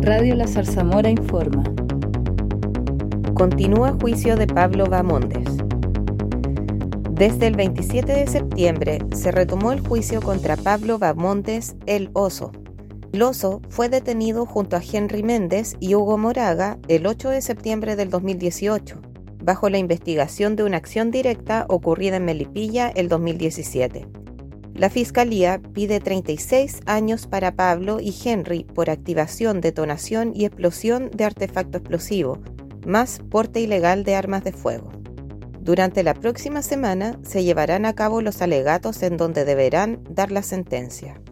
Radio La Zarzamora informa. Continúa juicio de Pablo Bahamondes. Desde el 27 de septiembre se retomó el juicio contra Pablo Bahamondes, el Oso. El Oso fue detenido junto a Henry Méndez y Hugo Moraga el 8 de septiembre del 2018, bajo la investigación de una acción directa ocurrida en Melipilla el 2017. La Fiscalía pide 36 años para Pablo y Henry por activación, detonación y explosión de artefacto explosivo, más porte ilegal de armas de fuego. Durante la próxima semana se llevarán a cabo los alegatos en donde deberán dar la sentencia.